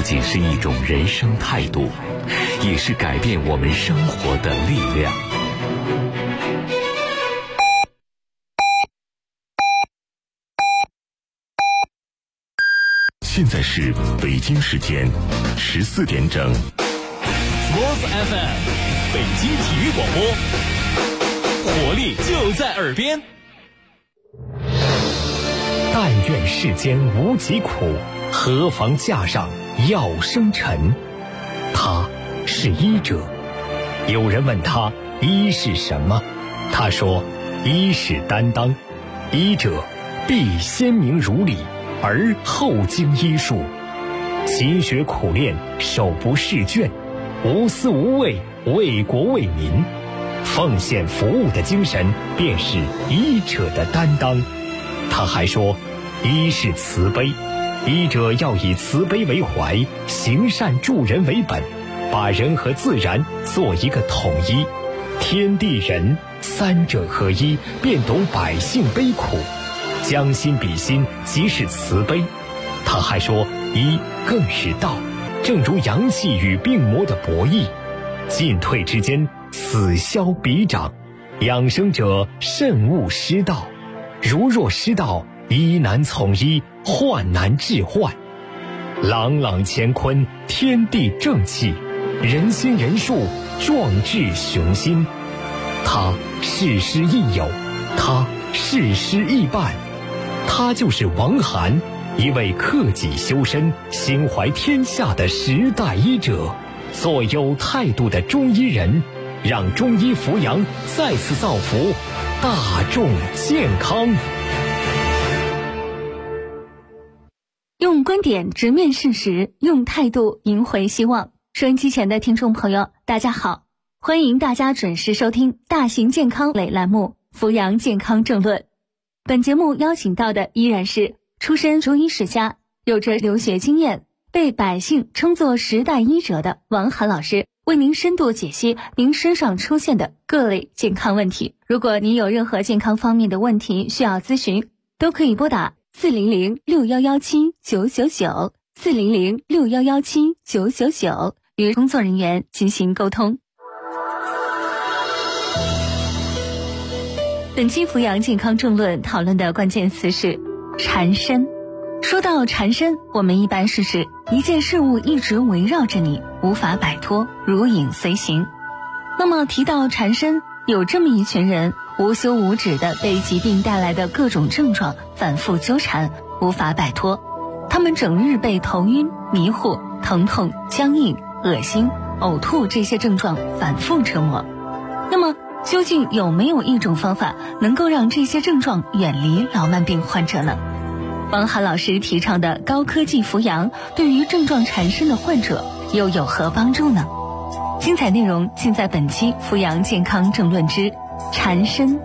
仅是一种人生态度，也是改变我们生活的力量。现在是北京时间14点整。 Sports FM， 北京体育广播，活力就在耳边。 但愿世间无疾苦，何妨架上药生尘。他是医者。有人问他医是什么，他说医是担当，医者必先明如理，而后经医术，勤学苦练，手不释卷，无私无畏，为国为民，奉献服务的精神便是医者的担当。他还说医是慈悲，医者要以慈悲为怀，行善助人为本，把人和自然做一个统一，天地人三者合一，便懂百姓悲苦，将心比心，即是慈悲。他还说医更是道，正如阳气与病魔的博弈，进退之间，此消彼长，养生者慎勿失道，如若失道，医难从医，患难治患。朗朗乾坤，天地正气，人心人术，壮志雄心。他事师亦友，他事师亦伴，他就是王涵，一位克己修身、心怀天下的时代医者，做有态度的中医人，让中医扶阳再次造福大众健康。 用观点直面事实，用态度赢回希望。收音机前的听众朋友，大家好，欢迎大家准时收听大型健康类栏目《扶阳健康政论》。本节目邀请到的依然是出身中医世家，有着留学经验，被百姓称作时代医者的王涵老师，为您深度解析您身上出现的各类健康问题。如果您有任何健康方面的问题需要咨询，都可以拨打400611799 400611799与工作人员进行沟通。本期扶阳健康政论讨论的关键词是缠身。说到缠身，我们一般是指一件事物一直围绕着你，无法摆脱，如影随形。那么提到缠身，有这么一群人，无休无止地被疾病带来的各种症状反复纠缠，无法摆脱。他们整日被头晕、迷糊、疼痛、僵硬、恶心、呕吐这些症状反复折磨。那么究竟有没有一种方法能够让这些症状远离老慢病患者呢？王涵老师提倡的高科技扶阳，对于症状缠身的患者又有何帮助呢？精彩内容尽在本期扶阳健康政论之缠身。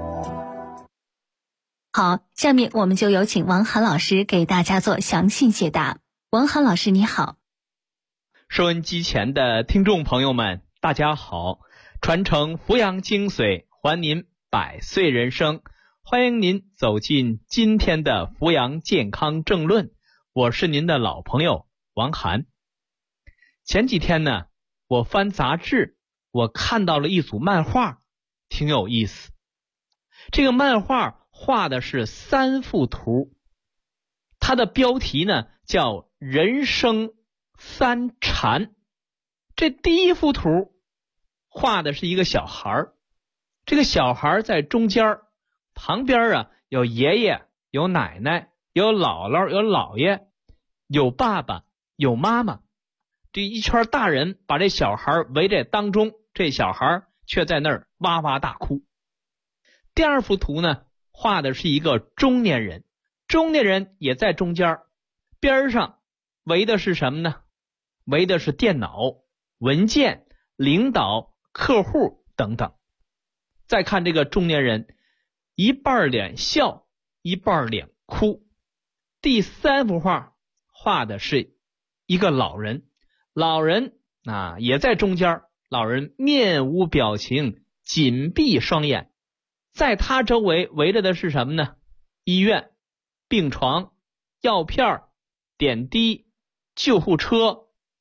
好，下面我们就有请王涵老师给大家做详细解答。王涵老师你好。 收音机前的听众朋友们大家好，传承扶阳精髓，还您百岁人生，欢迎您走进今天的扶阳健康政论，我是您的老朋友王涵。前几天呢，我翻杂志，我看到了一组漫画，挺有意思。这个漫画画的是3幅图，它的标题呢叫人生三缠。这第一幅图画的是一个小孩，这个小孩在中间，旁边有爷爷，有奶奶，有姥姥，有姥爷，有爸爸，有妈妈。这一圈大人把这小孩围在当中，这小孩却在那儿哇哇大哭。第二幅图呢，画的是一个中年人，中年人也在中间，边上围的是什么呢？围的是电脑、文件、领导、客户等等。再看这个中年人，一半脸笑，一半脸哭。第三幅画画的是一个老人，老人也在中间，老人面无表情，紧闭双眼。在他周围围着的是什么呢？医院、病床、药片、点滴、救护车、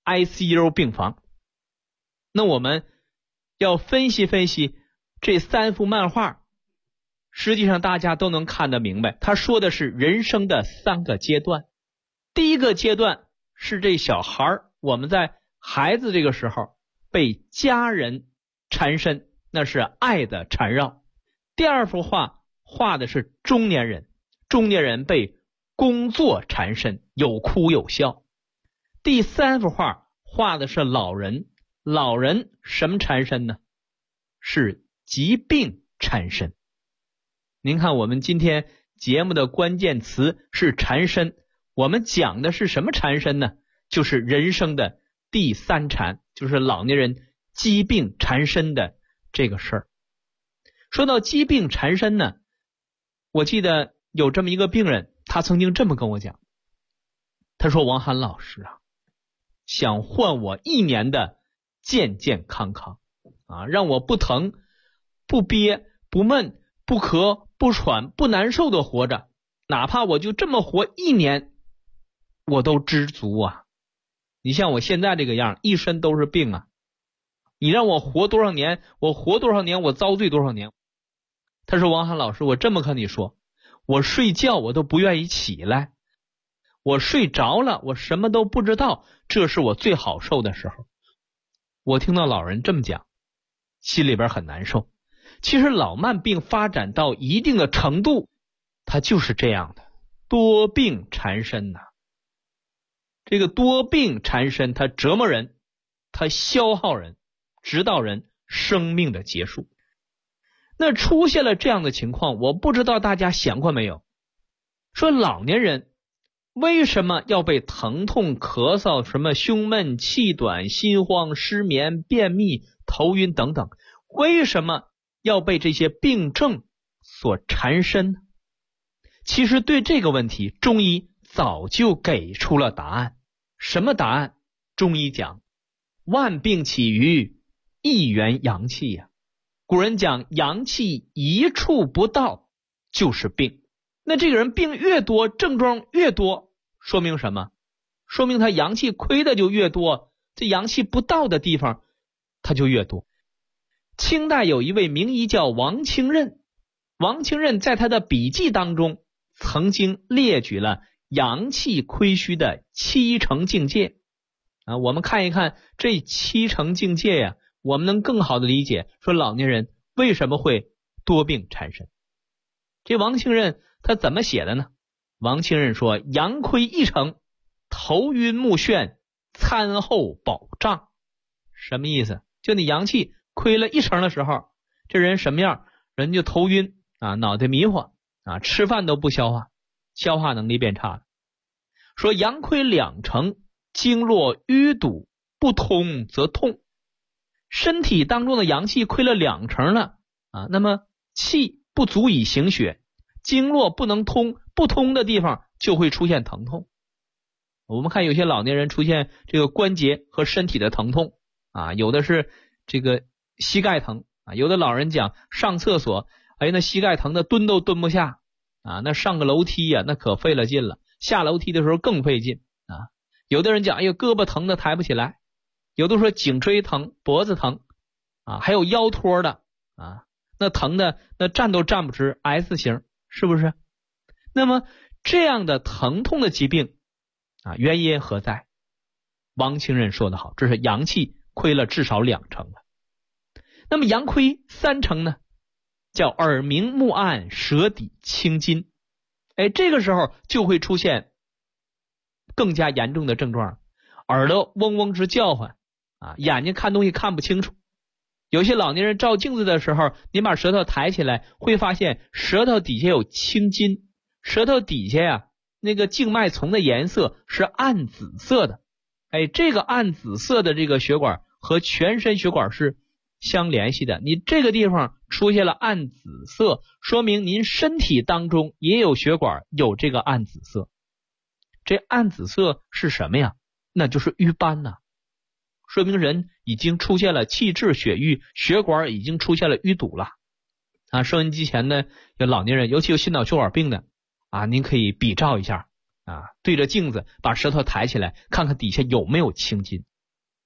ICU 病房。那我们要分析分析这3幅漫画，实际上大家都能看得明白，他说的是人生的3个阶段。第一个阶段是这小孩，我们在孩子这个时候被家人缠身，那是爱的缠绕。第2幅画画的是中年人，中年人被工作缠身，有哭有笑。第3幅画画的是老人，老人什么缠身呢？是疾病缠身。您看我们今天节目的关键词是缠身，我们讲的是什么缠身呢？就是人生的第3缠，就是老年人疾病缠身的这个事儿。说到疾病缠身呢，我记得有这么一个病人，他曾经这么跟我讲，他说王涵老师啊，想换我1年的健健康康啊，让我不疼不憋不闷不咳不喘不难受的活着，哪怕我就这么活1年我都知足啊。你像我现在这个样，一身都是病啊，你让我活多少年我活多少年，我遭罪多少年。他说王涵老师，我这么跟你说，我睡觉我都不愿意起来，我睡着了我什么都不知道，这是我最好受的时候。我听到老人这么讲，心里边很难受。其实老慢病发展到一定的程度，它就是这样的，多病缠身呐。这个多病缠身，它折磨人，它消耗人，直到人生命的结束。那出现了这样的情况，我不知道大家想过没有，说老年人为什么要被疼痛、咳嗽、什么胸闷、气短、心慌、失眠、便秘、头晕等等，为什么要被这些病症所缠身呢？其实对这个问题，中医早就给出了答案。什么答案？中医讲，万病起于一元阳气呀。古人讲，阳气一处不到就是病。那这个人病越多，症状越多，说明什么？说明他阳气亏的就越多，这阳气不到的地方他就越多。清代有一位名医叫王清任，王清任在他的笔记当中曾经列举了阳气亏虚的7成境界啊。我们看一看这7成境界呀，我们能更好的理解说老年人为什么会多病缠身。这王清任他怎么写的呢？王清任说，阳亏1成，头晕目眩，餐后饱胀。什么意思？就你阳气亏了1成的时候，这人什么样？人就头晕啊，脑袋迷糊啊，吃饭都不消化，消化能力变差了。说阳亏2成，经络淤堵，不通则痛。身体当中的阳气亏了2成了啊，那么气不足以行血，经络不能通，不通的地方就会出现疼痛。我们看有些老年人出现这个关节和身体的疼痛啊，有的是这个膝盖疼啊，有的老人讲上厕所，哎，那膝盖疼的蹲都蹲不下啊，那上个楼梯呀，那可费了劲了，下楼梯的时候更费劲啊。有的人讲，哎呦，胳膊疼的抬不起来，有的说颈椎疼，脖子疼啊，还有腰托的啊，那疼的那站都站不直 S 型，是不是？那么这样的疼痛的疾病啊，原因何在？王清任说得好，这是阳气亏了至少2成了。那么阳亏3成呢？叫耳鸣目暗，舌底青筋。哎，这个时候就会出现更加严重的症状，耳朵嗡嗡直叫唤啊，眼睛看东西看不清楚。有些老年人照镜子的时候，你把舌头抬起来，会发现舌头底下有青筋，舌头底下呀，那个静脉丛的颜色是暗紫色的。哎，这个暗紫色的这个血管和全身血管是相联系的，你这个地方出现了暗紫色，说明您身体当中也有血管有这个暗紫色。这暗紫色是什么呀？那就是瘀斑呐，说明人已经出现了气滞血瘀，血管已经出现了淤堵了啊。收音机前的有老年人，尤其有心脑血管病的啊，您可以比照一下啊，对着镜子把舌头抬起来，看看底下有没有青筋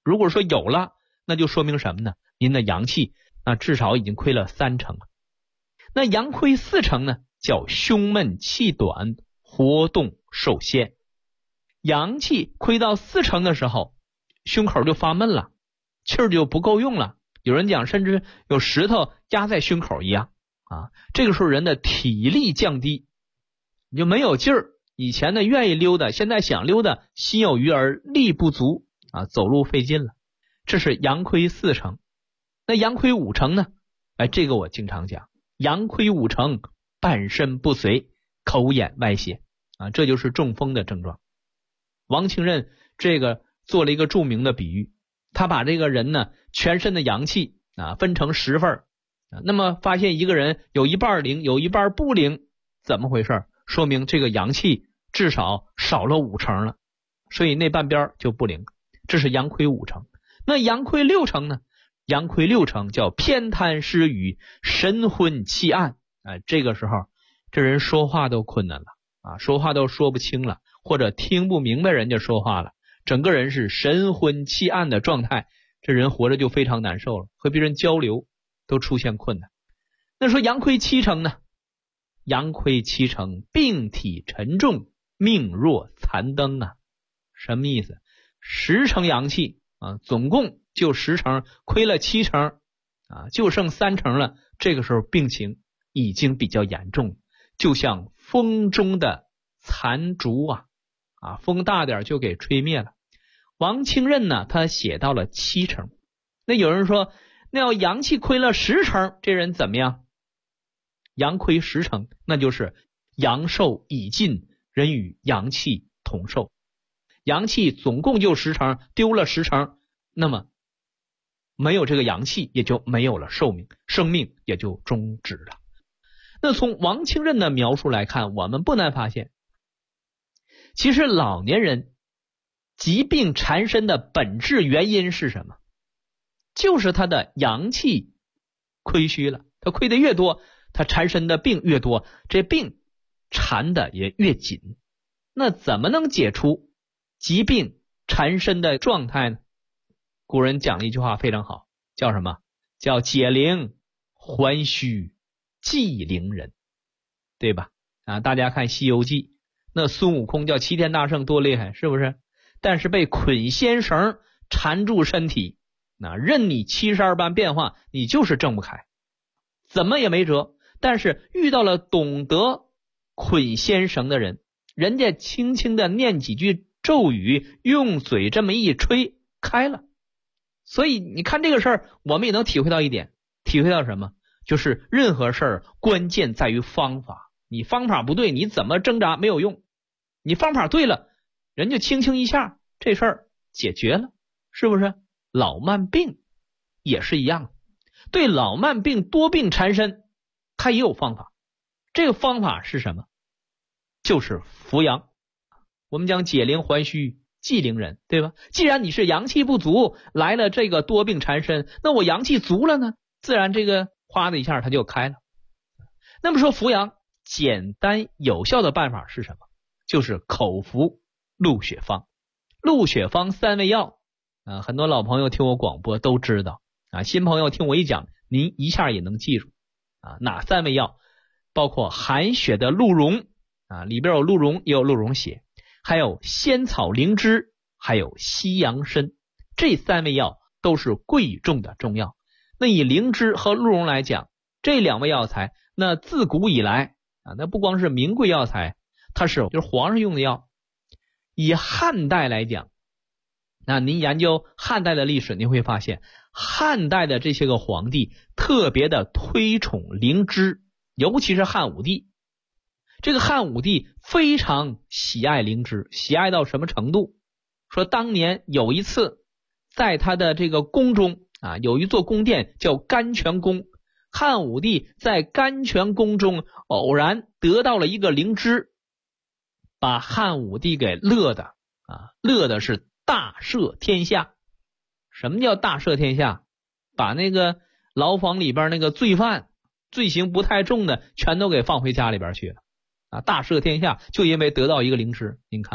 如果说有了，那就说明什么呢？您的阳气至少已经亏了3成了。那阳亏4成呢，叫胸闷气短，活动受限。阳气亏到4成的时候，胸口就发闷了，气儿就不够用了。有人讲甚至有石头压在胸口一样这个时候人的体力降低，你就没有劲儿。以前呢愿意溜达，现在想溜达心有余而力不足走路费劲了。这是阳亏4成。那阳亏5成呢？这个我经常讲，阳亏5成，半身不遂，口眼歪斜这就是中风的症状。王清任这个做了一个著名的比喻，他把这个人呢全身的阳气分成10份那么发现一个人有一半灵，有一半不灵，怎么回事？说明这个阳气至少少了5成了，所以那半边就不灵。这是阳亏5成。那阳亏6成呢？阳亏6成叫偏瘫失语，神昏气暗这个时候这人说话都困难了说话都说不清了，或者听不明白人家说话了，整个人是神昏气暗的状态，这人活着就非常难受了，和别人交流都出现困难。那说阳亏7成呢？阳亏7成，病体沉重，命若残灯什么意思？10成阳气总共就10成，亏了7成就剩3成了。这个时候病情已经比较严重，就像风中的残烛风大点就给吹灭了。王清任呢，他写到了7成。那有人说，那要阳气亏了10成，这人怎么样？阳亏10成，那就是阳寿已尽，人与阳气同寿。阳气总共就10成，丢了10成，那么没有这个阳气，也就没有了寿命，生命也就终止了。那从王清任的描述来看，我们不难发现，其实老年人疾病缠身的本质原因是什么？就是他的阳气亏虚了，他亏的越多，他缠身的病越多，这病缠的也越紧。那怎么能解除疾病缠身的状态呢？古人讲了一句话非常好，叫什么？叫解铃还须系铃人，对吧？大家看《西游记》，那孙悟空叫齐天大圣多厉害，是不是？但是被捆仙绳缠住身体，任你72般变化，你就是挣不开，怎么也没辙。但是遇到了懂得捆仙绳的人，人家轻轻的念几句咒语，用嘴这么一吹，开了。所以你看这个事儿，我们也能体会到一点，体会到什么？就是任何事儿关键在于方法，你方法不对，你怎么挣扎没有用，你方法对了，人就轻轻一下，这事儿解决了，是不是？老慢病也是一样，对老慢病多病缠身，它也有方法。这个方法是什么？就是扶阳。我们讲解铃还须系铃人，对吧？既然你是阳气不足，来了这个多病缠身，那我阳气足了呢，自然这个哗的一下它就开了。那么说扶阳简单有效的办法是什么？就是口服鹿血方。鹿血方3味药很多老朋友听我广播都知道新朋友听我一讲，您一下也能记住哪3味药？包括含血的鹿茸里边有鹿茸，也有鹿茸血，还有仙草灵芝，还有西洋参。这3味药都是贵重的中药。那以灵芝和鹿茸来讲，这2味药材那自古以来那不光是名贵药材，它是就是皇上用的药。以汉代来讲，那您研究汉代的历史，您会发现汉代的这些个皇帝特别的推崇灵芝，尤其是汉武帝。这个汉武帝非常喜爱灵芝，喜爱到什么程度？说当年有一次在他的这个宫中有一座宫殿叫甘泉宫，汉武帝在甘泉宫中偶然得到了一个灵芝，把汉武帝给乐的是大赦天下。什么叫大赦天下？把那个牢房里边那个罪犯，罪行不太重的全都给放回家里边去了大赦天下，就因为得到一个灵芝。您看看，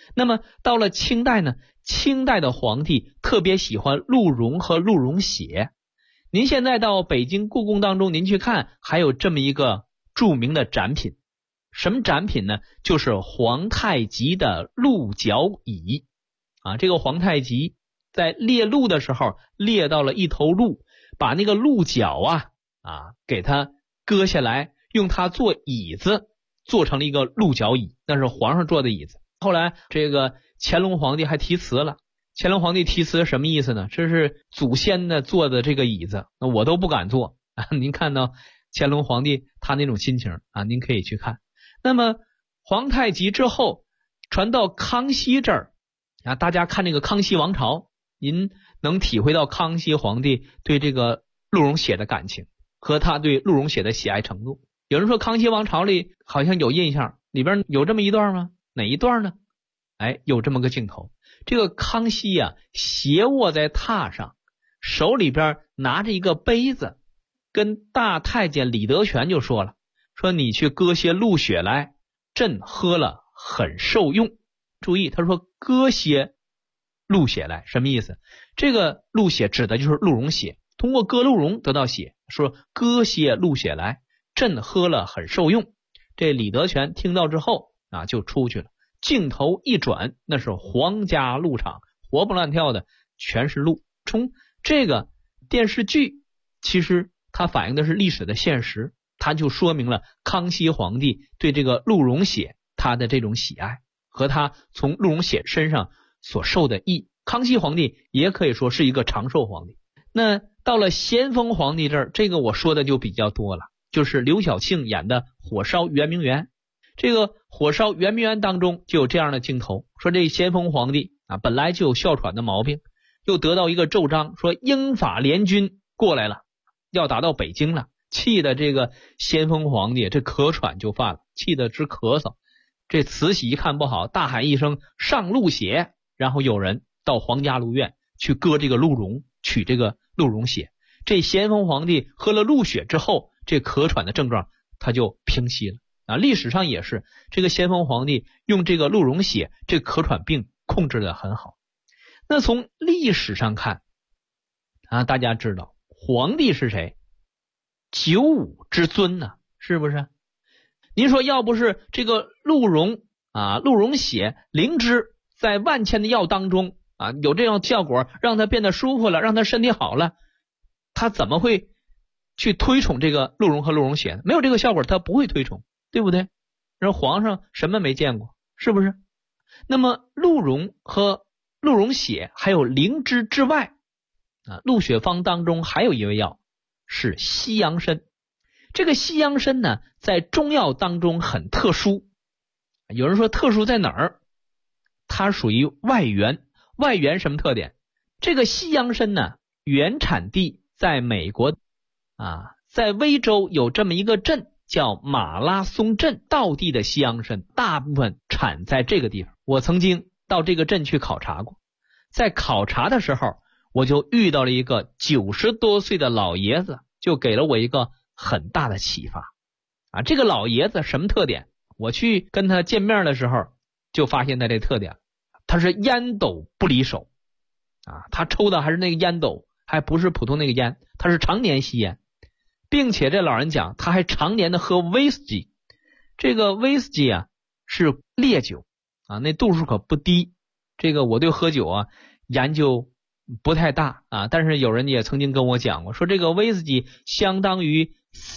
那么到了清代呢，清代的皇帝特别喜欢鹿茸和鹿茸血。您现在到北京故宫当中，您去看，还有这么一个著名的展品。什么展品呢？就是皇太极的鹿角椅这个皇太极在猎鹿的时候猎到了一头鹿，把那个鹿角给它割下来，用它做椅子，做成了一个鹿角椅，那是皇上坐的椅子。后来这个乾隆皇帝还题词了，乾隆皇帝题词什么意思呢？这是祖先的坐的这个椅子，那我都不敢坐您看到乾隆皇帝他那种心情您可以去看。那么皇太极之后传到康熙这儿大家看这个康熙王朝，您能体会到康熙皇帝对这个鹿茸血的感情和他对鹿茸血的喜爱程度。有人说康熙王朝里好像有印象，里边有这么一段吗？哪一段呢？有这么个镜头，这个康熙斜卧在榻上，手里边拿着一个杯子，跟大太监李德全就说了，说你去割些鹿血来，朕喝了很受用。注意，他说割些鹿血来，什么意思？这个鹿血指的就是鹿茸血，通过割鹿茸得到血，说割些鹿血来，朕喝了很受用。这李德全听到之后就出去了，镜头一转，那是皇家鹿场，活蹦乱跳的全是鹿。从这个电视剧其实它反映的是历史的现实，它就说明了康熙皇帝对这个鹿茸血他的这种喜爱和他从鹿茸血身上所受的益。康熙皇帝也可以说是一个长寿皇帝。那到了咸丰皇帝这儿，这个我说的就比较多了，就是刘晓庆演的火烧圆明园。这个火烧圆明园当中就有这样的镜头，说这咸丰皇帝本来就有哮喘的毛病，又得到一个奏章，说英法联军过来了，要打到北京了，气的这个咸丰皇帝这咳喘就犯了，气得直咳嗽。这慈禧一看不好，大喊一声上鹿血，然后有人到皇家鹿院去割这个鹿茸，取这个鹿茸血。这咸丰皇帝喝了鹿血之后，这咳喘的症状他就平息了历史上也是这个咸丰皇帝用这个鹿茸血，这咳喘病控制得很好。那从历史上看大家知道皇帝是谁？九五之尊是不是？您说要不是这个鹿茸鹿茸血灵芝在万千的药当中有这样效果，让他变得舒服了，让他身体好了，他怎么会去推崇这个鹿茸和鹿茸血呢？没有这个效果他不会推崇，对不对？让皇上什么没见过，是不是？那么鹿茸和鹿茸血还有灵芝之外鹿血方当中还有一味药是西洋参。这个西洋参呢，在中药当中很特殊。有人说特殊在哪儿？它属于外源。外源什么特点？这个西洋参呢，原产地在美国在威州有这么一个镇叫马拉松镇，道地的西洋参大部分产在这个地方。我曾经到这个镇去考察过，在考察的时候我就遇到了一个90多岁的老爷子，就给了我一个很大的启发这个老爷子什么特点？我去跟他见面的时候就发现他这特点，他是烟斗不离手他抽的还是那个烟斗，还不是普通那个烟，他是常年吸烟，并且这老人讲他还常年的喝威士忌。这个威士忌是烈酒那度数可不低。这个我对喝酒研究不太大但是有人也曾经跟我讲过，说这个威士忌相当于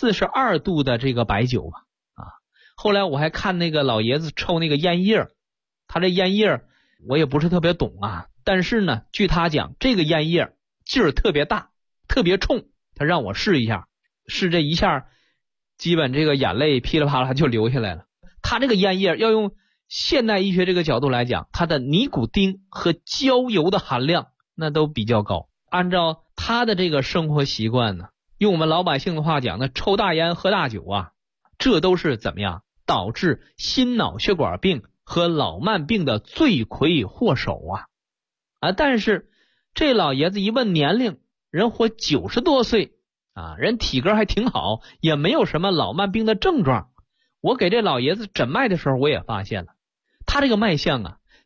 42度的这个白酒后来我还看那个老爷子抽那个烟叶，他这烟叶我也不是特别懂但是呢据他讲这个烟叶劲儿特别大，特别冲，他让我试一下，试这一下基本这个眼泪噼里啪啦就流下来了。他这个烟叶要用现代医学这个角度来讲，它的尼古丁和焦油的含量那都比较高。按照他的这个生活习惯呢，用我们老百姓的话讲，那抽大烟喝大酒这都是怎么样导致心脑血管病和老慢病的罪魁祸首但是这老爷子一问年龄，人活90多岁人体格还挺好，也没有什么老慢病的症状。我给这老爷子诊脉的时候我也发现了，他这个脉象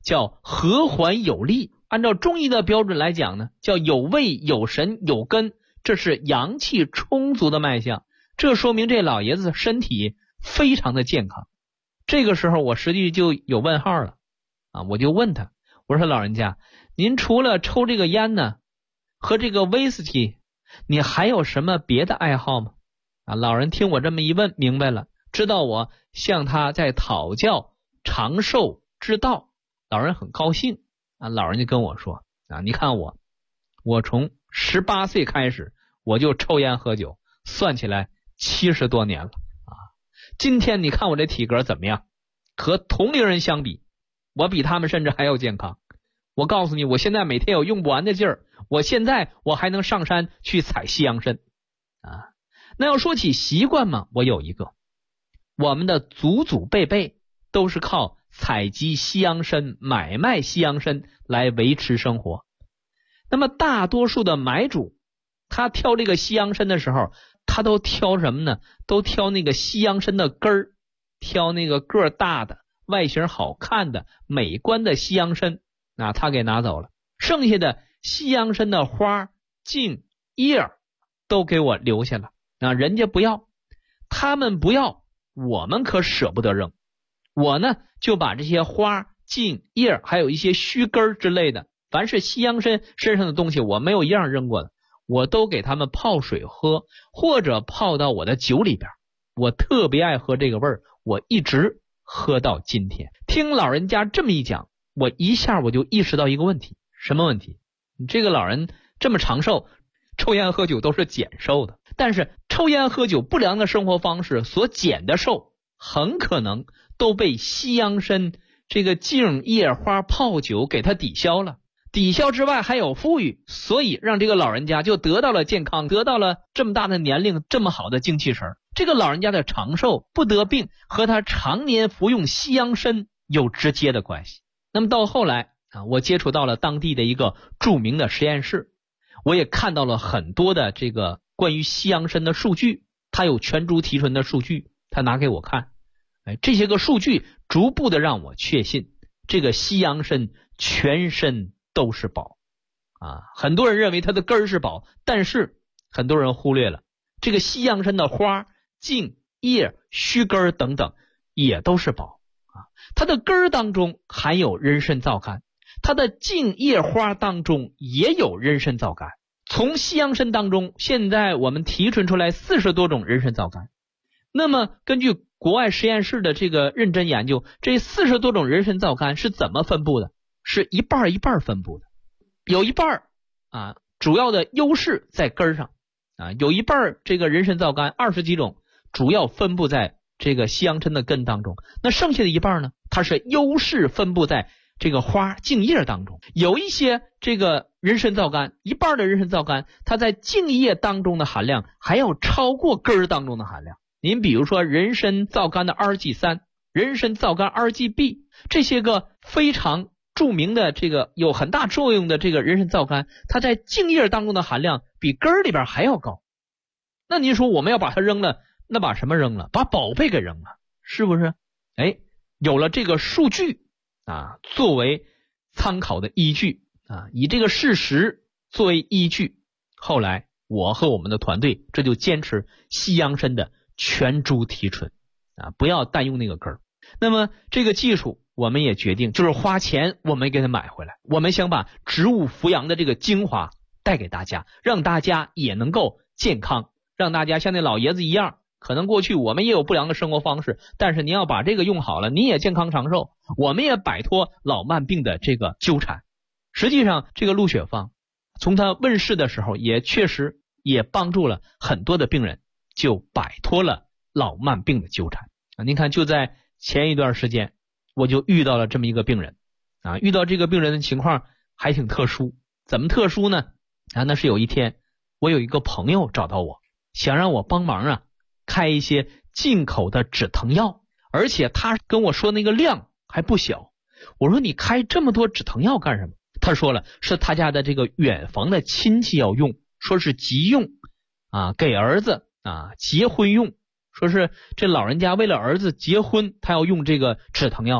叫和缓有力。按照中医的标准来讲呢，叫有胃有神有根，这是阳气充足的脉象，这说明这老爷子身体非常的健康。这个时候我实际就有问号了我就问他，我说老人家，您除了抽这个烟呢和这个威士忌，你还有什么别的爱好吗？老人听我这么一问明白了，知道我向他在讨教长寿之道，老人很高兴老人就跟我说你看我从18岁开始我就抽烟喝酒，算起来70多年了今天你看我这体格怎么样？和同龄人相比，我比他们甚至还要健康。我告诉你，我现在每天有用不完的劲儿，我还能上山去采西洋参那要说起习惯嘛，我有一个，我们的祖祖辈辈都是靠采集西洋参、买卖西洋参来维持生活。那么大多数的买主，他挑这个西洋参的时候，他都挑什么呢？都挑那个西洋参的根儿，挑那个个儿大的、外形好看的、美观的西洋参他给拿走了。剩下的西洋参的花、茎、叶都给我留下了人家不要，他们不要，我们可舍不得扔。我呢就把这些花、茎、叶还有一些须根之类的，凡是西洋参身上的东西，我没有一样扔过的，我都给他们泡水喝，或者泡到我的酒里边。我特别爱喝这个味儿，我一直喝到今天。听老人家这么一讲，我一下我就意识到一个问题。什么问题？你这个老人这么长寿，抽烟喝酒都是减寿的，但是抽烟喝酒不良的生活方式所减的寿，很可能都被西洋参这个茎叶花泡酒给它抵消了。抵消之外还有富裕，所以让这个老人家就得到了健康，得到了这么大的年龄，这么好的精气神。这个老人家的长寿不得病和他常年服用西洋参有直接的关系。那么到后来我接触到了当地的一个著名的实验室，我也看到了很多的这个关于西洋参的数据，他有全株提纯的数据，他拿给我看这些个数据逐步的让我确信这个西洋参全身都是宝很多人认为它的根儿是宝，但是很多人忽略了这个西洋参的花、茎、叶、须根等等也都是宝它的根儿当中含有人参皂苷，它的茎叶花当中也有人参皂苷。从西洋参当中，现在我们提纯出来40多种人参皂苷。那么根据国外实验室的这个认真研究，这40多种人参皂苷是怎么分布的？是一半一半分布的。有一半主要的优势在根上有一半这个人参皂苷20几种主要分布在这个西洋参的根当中，那剩下的一半呢，它是优势分布在这个花、茎叶当中。有一些这个人参皂苷，一半的人参皂苷它在茎叶当中的含量还要超过根儿当中的含量。您比如说人参皂苷的 RG3、人参皂苷 RGB 这些个非常著名的这个有很大作用的这个人参皂苷，它在茎叶当中的含量比根儿里边还要高。那您说我们要把它扔了，那把什么扔了？把宝贝给扔了，是不是？有了这个数据作为参考的依据以这个事实作为依据，后来我和我们的团队这就坚持西洋参的全株提纯不要单用那个根儿。那么这个技术我们也决定，就是花钱我们给它买回来，我们想把植物扶阳的这个精华带给大家，让大家也能够健康，让大家像那老爷子一样，可能过去我们也有不良的生活方式，但是您要把这个用好了，你也健康长寿，我们也摆脱老慢病的这个纠缠。实际上这个鹿血芳从它问世的时候也确实也帮助了很多的病人，就摆脱了老慢病的纠缠您看就在前一段时间我就遇到了这么一个病人遇到这个病人的情况还挺特殊。怎么特殊呢那是有一天我有一个朋友找到我，想让我帮忙开一些进口的止疼药，而且他跟我说那个量还不小。我说你开这么多止疼药干什么？他说了，是他家的这个远房的亲戚要用，说是急用给儿子结婚用，说是这老人家为了儿子结婚他要用这个止疼药。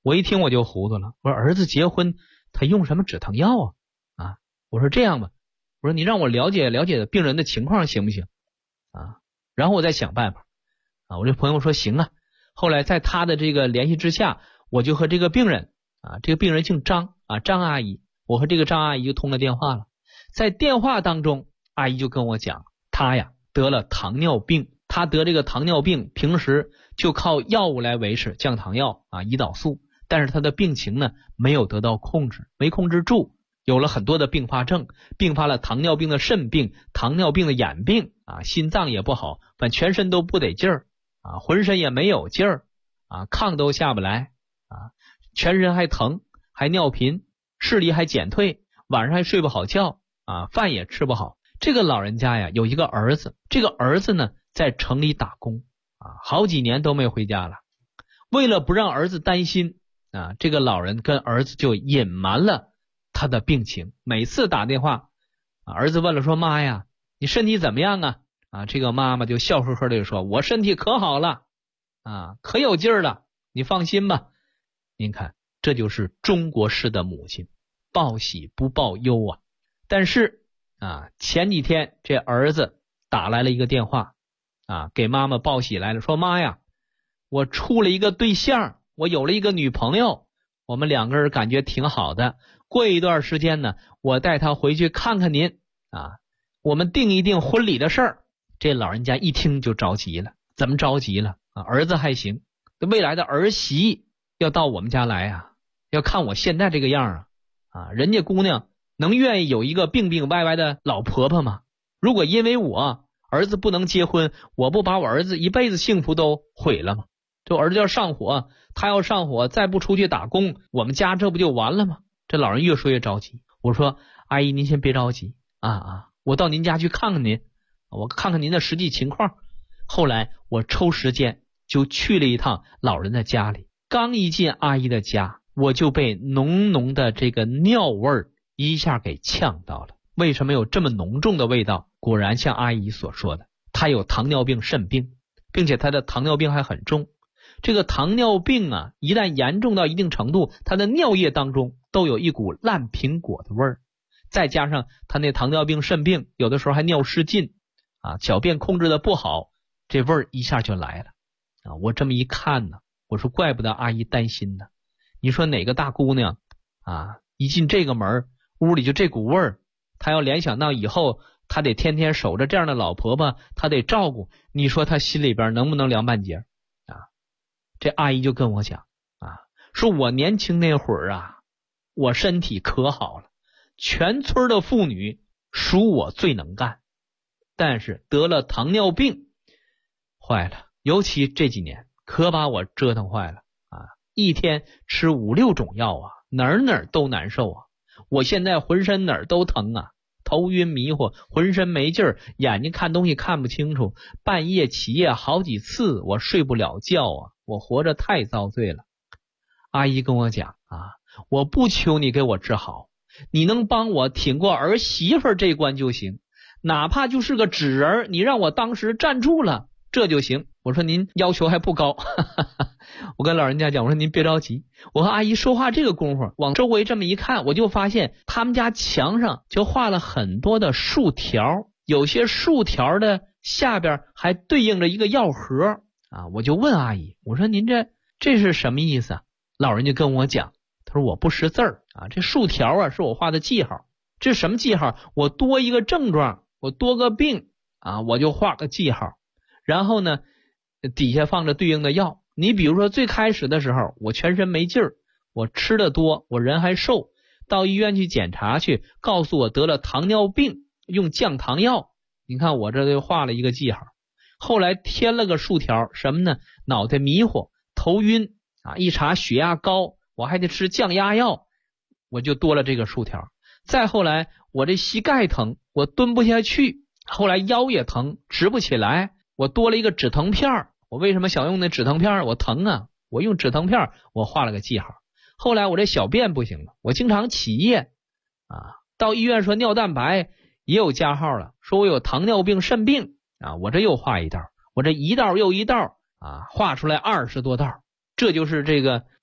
我一听我就糊涂了，我说儿子结婚他用什么止疼药啊？我说这样吧，我说你让我了解了解病人的情况行不行啊？然后我再想办法啊。我这朋友说行啊。后来在他的这个联系之下，我就和这个病人啊，这个病人姓张啊，张阿姨，我和这个张阿姨就通了电话了。在电话当中，阿姨就跟我讲，她呀得了糖尿病，她得这个糖尿病平时就靠药物来维持，降糖药啊，胰岛素，但是她的病情呢没有得到控制，没控制住，有了很多的并发症，并发了糖尿病的肾病、糖尿病的眼病啊，心脏也不好，反正全身都不得劲儿啊，浑身也没有劲儿啊，炕都下不来啊，全身还疼，还尿频，视力还减退，晚上还睡不好觉啊，饭也吃不好。这个老人家呀有一个儿子，这个儿子呢在城里打工啊，好几年都没回家了。为了不让儿子担心啊，这个老人跟儿子就隐瞒了他的病情。每次打电话啊，儿子问了说，妈呀，你身体怎么样啊？啊，这个妈妈就笑呵呵的就说，我身体可好了啊，可有劲儿了，你放心吧。您看，这就是中国式的母亲，报喜不报忧啊。但是啊，前几天这儿子打来了一个电话啊，给妈妈报喜来了，说妈呀，我处了一个对象，我有了一个女朋友，我们两个人感觉挺好的，过一段时间呢，我带她回去看看您啊，我们定一定婚礼的事儿。这老人家一听就着急了，怎么着急了啊？儿子还行，未来的儿媳要到我们家来啊，要看我现在这个样啊，人家姑娘能愿意有一个病病歪歪的老婆婆吗？如果因为我儿子不能结婚，我不把我儿子一辈子幸福都毁了吗？这儿子要上火，他要上火，再不出去打工，我们家这不就完了吗？这老人越说越着急。我说阿姨您先别着急啊，我到您家去看看您，我看看您的实际情况。后来我抽时间就去了一趟老人的家里，刚一进阿姨的家，我就被浓浓的这个尿味儿一下给呛到了。为什么有这么浓重的味道？果然像阿姨所说的，她有糖尿病肾病，并且她的糖尿病还很重。这个糖尿病啊，一旦严重到一定程度，她的尿液当中都有一股烂苹果的味儿，再加上她那糖尿病肾病，有的时候还尿失禁啊，小便控制的不好，这味儿一下就来了啊！我这么一看呢，我说怪不得阿姨担心呢。你说哪个大姑娘啊，一进这个门，屋里就这股味儿，她要联想到以后她得天天守着这样的老婆婆，她得照顾，你说她心里边能不能凉半截啊？这阿姨就跟我讲啊，说我年轻那会儿啊，我身体可好了，全村的妇女属我最能干，但是得了糖尿病坏了，尤其这几年可把我折腾坏了啊！一天吃5、6种药啊，哪儿都难受啊！我现在浑身哪儿都疼啊，头晕迷糊，浑身没劲儿，眼睛看东西看不清楚，半夜起夜好几次，我睡不了觉啊！我活着太遭罪了。阿姨跟我讲啊，我不求你给我治好，你能帮我挺过儿媳妇这关就行，哪怕就是个纸人，你让我当时站住了，这就行。我说您要求还不高我跟老人家讲，我说您别着急。我和阿姨说话这个功夫，往周围这么一看，我就发现他们家墙上就画了很多的竖条，有些竖条的下边还对应着一个药盒啊。我就问阿姨，我说您这是什么意思啊？老人就跟我讲，他说我不识字儿啊，这竖条啊是我画的记号。这是什么记号？我多一个症状，我多个病啊，我就画个记号。然后呢，底下放着对应的药。你比如说最开始的时候，我全身没劲儿，我吃的多，我人还瘦，到医院去检查去，告诉我得了糖尿病，用降糖药。你看我这就画了一个记号。后来添了个竖条，什么呢？脑袋迷糊，头晕啊，一查血压高，我还得吃降压药，我就多了这个竖条。再后来我这膝盖疼，我蹲不下去，后来腰也疼，直不起来，我多了一个止疼片。我为什么想用那止疼片？我疼啊，我用止疼片，我画了个记号。后来我这小便不行了，我经常起夜啊，到医院说尿蛋白也有加号了，说我有糖尿病肾病啊，我这又画一道，我这一道又一道啊，画出来20多道。这就是这个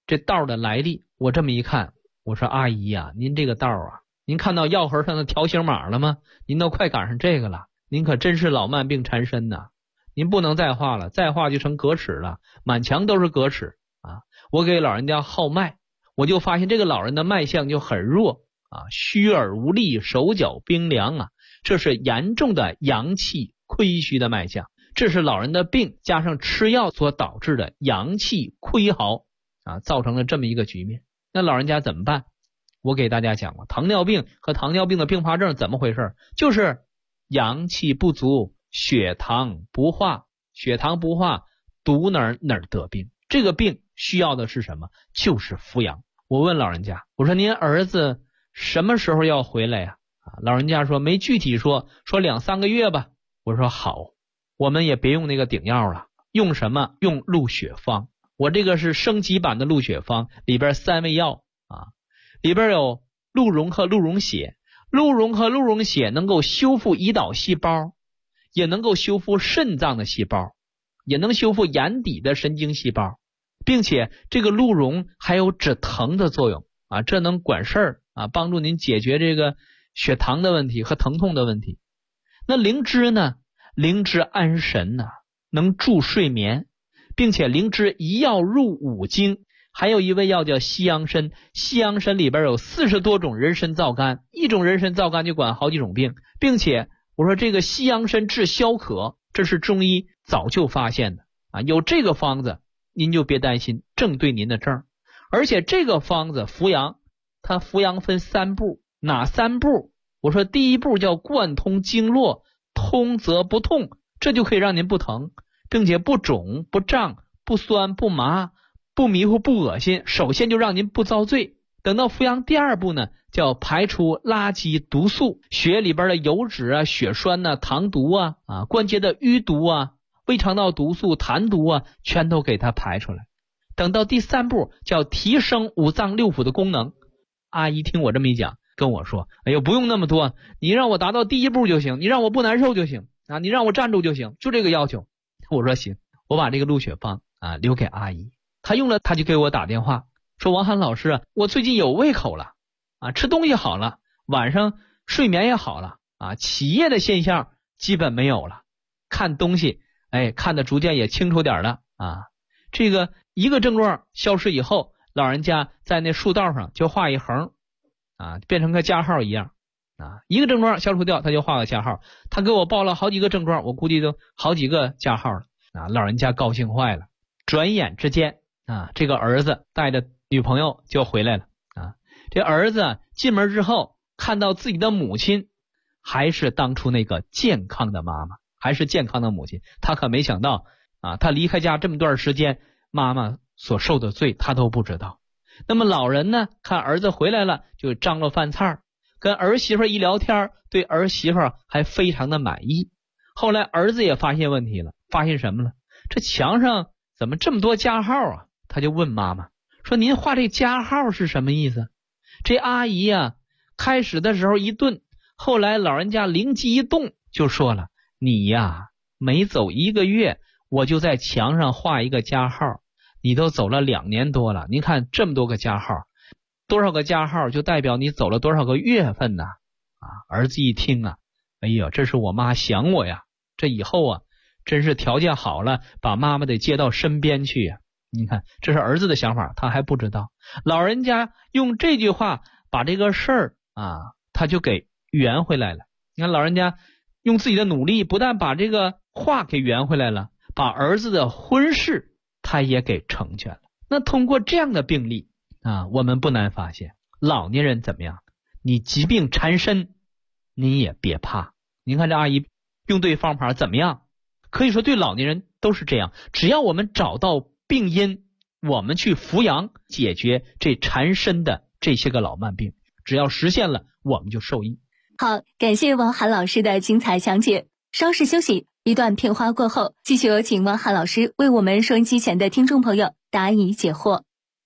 这道的来历。我这么一看，我说阿姨呀，您这个道啊，您看到药盒上的条形码了吗？您都快赶上这个了，您可真是老慢病缠身呐！您不能再画了，再画就成格齿了，满墙都是格齿啊！我给老人家号脉，我就发现这个老人的脉象就很弱啊，虚而无力，手脚冰凉啊，这是严重的阳气亏虚的脉象，这是老人的病加上吃药所导致的阳气亏耗啊，造成了这么一个局面。那老人家怎么办？我给大家讲过，糖尿病和糖尿病的并发症怎么回事？就是阳气不足，血糖不化，血糖不化，堵哪儿得病。这个病需要的是什么？就是扶阳。我问老人家，我说您儿子什么时候要回来呀？老人家说没具体说2-3个月吧。我说好，我们也别用那个顶药了，用什么？用鹿血方。我这个是升级版的鹿血方，里边3味药啊，里边有鹿茸和鹿茸血。鹿茸和鹿茸血能够修复胰岛细胞，也能够修复肾脏的细胞，也能修复眼底的神经细胞，并且这个鹿茸还有止疼的作用啊，这能管事儿啊，帮助您解决这个血糖的问题和疼痛的问题。那灵芝呢？灵芝安神呐，能助睡眠，并且灵芝一药入5经。还有一味药叫西洋参，西洋参里边有40多种人参皂苷，一种人参皂苷就管好几种病，并且我说这个西洋参治消渴，这是中医早就发现的啊，有这个方子您就别担心，正对您的症。而且这个方子扶阳，它扶阳分3步，哪3步？我说第一步叫贯通经络，通则不痛，这就可以让您不疼，并且不肿不胀不酸不麻不迷糊不恶心，首先就让您不遭罪。等到扶阳第2步呢，叫排出垃圾毒素，血里边的油脂啊、血栓啊、糖毒啊、关节的淤毒啊、胃肠道毒素、痰毒啊，全都给它排出来。等到第3步叫提升5脏6腑的功能。阿姨听我这么一讲，跟我说，哎呦，不用那么多，你让我达到第1步就行，你让我不难受就行啊，你让我站住就行，就这个要求。我说行，我把这个鹿血方啊留给阿姨，她用了，她就给我打电话说，王涵老师啊，我最近有胃口了啊，吃东西好了，晚上睡眠也好了啊，起夜的现象基本没有了，看东西看得逐渐也清楚点了啊。这个一个症状消失以后，老人家在那竖道上就画一横啊，变成个加号一样啊，一个症状消除掉他就画个加号。他给我报了好几个症状，我估计都好几个加号了啊，老人家高兴坏了。转眼之间啊，这个儿子带着女朋友就回来了啊。这儿子进门之后，看到自己的母亲还是当初那个健康的妈妈，还是健康的母亲，他可没想到啊，他离开家这么段时间，妈妈所受的罪他都不知道。那么老人呢，看儿子回来了，就张罗饭菜，跟儿媳妇一聊天，对儿媳妇还非常的满意。后来儿子也发现问题了，发现什么了？这墙上怎么这么多加号啊？他就问妈妈说，您画这加号是什么意思？这阿姨啊，开始的时候一顿，后来老人家灵机一动就说了，你呀，每走1个月我就在墙上画一个加号，你都走了2年多了，您看这么多个加号，多少个加号就代表你走了多少个月份呢？啊，儿子一听啊，哎呀，这是我妈想我呀，这以后啊真是条件好了，把妈妈得接到身边去呀。你看，这是儿子的想法，他还不知道。老人家用这句话把这个事儿啊，他就给圆回来了。你看，老人家用自己的努力，不但把这个话给圆回来了，把儿子的婚事他也给成全了。那通过这样的病例啊，我们不难发现，老年人怎么样？你疾病缠身，你也别怕。您看这阿姨用对方法怎么样？可以说对老年人都是这样，只要我们找到病因，我们去扶阳，解决这缠身的这些个老慢病，只要实现了，我们就受益。 好，感谢王涵老师的精彩讲解。稍事休息，一段片花过后，继续有请王涵老师为我们收音机前的听众朋友答疑解惑。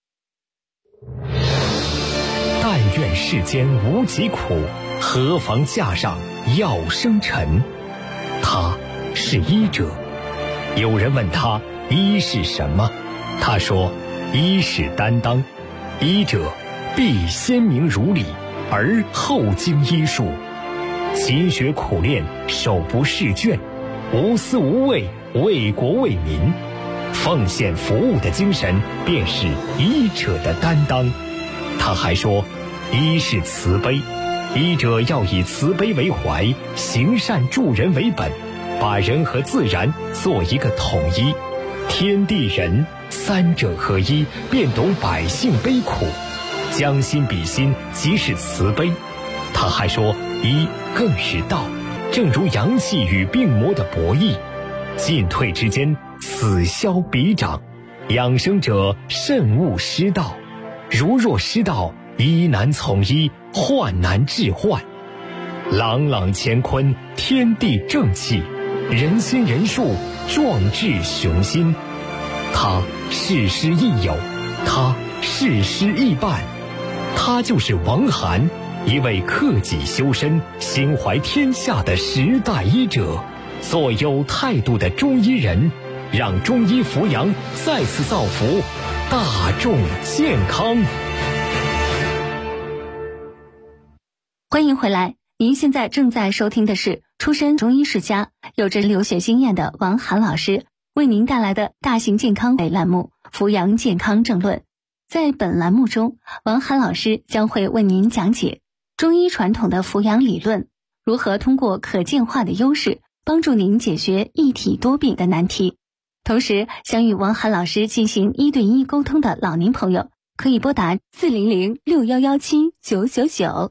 但愿世间无疾苦，何妨架上药生尘。他是医者，有人问他医是什么，他说医是担当，医者必先明如理，而后经医术，勤学苦练，手不释卷，无私无畏，为国为民，奉献服务的精神便是医者的担当。他还说，医是慈悲，医者要以慈悲为怀，行善助人为本，把人和自然做一个统一，天地人三者合一，便懂百姓悲苦，将心比心，即是慈悲。他还说，医更是道，正如阳气与病魔的博弈，进退之间，此消彼长，养生者慎勿失道，如若失道，医难从医，患难治患。朗朗乾坤，天地正气，人心人术，壮志雄心。他事师亦友，他事师亦伴，他就是王涵，一位克己修身、心怀天下的时代医者，做有态度的中医人，让中医扶阳再次造福大众健康。 欢迎回来，您现在正在收听的是出身中医世家、有着留学经验的王涵老师为您带来的大型健康类栏目《扶阳健康政论》。在本栏目中，王涵老师将会为您讲解中医传统的扶阳理论，如何通过可见化的优势帮助您解决一体多病的难题。同时，想与王涵老师进行1对1沟通的老年朋友，可以拨打400-6117-999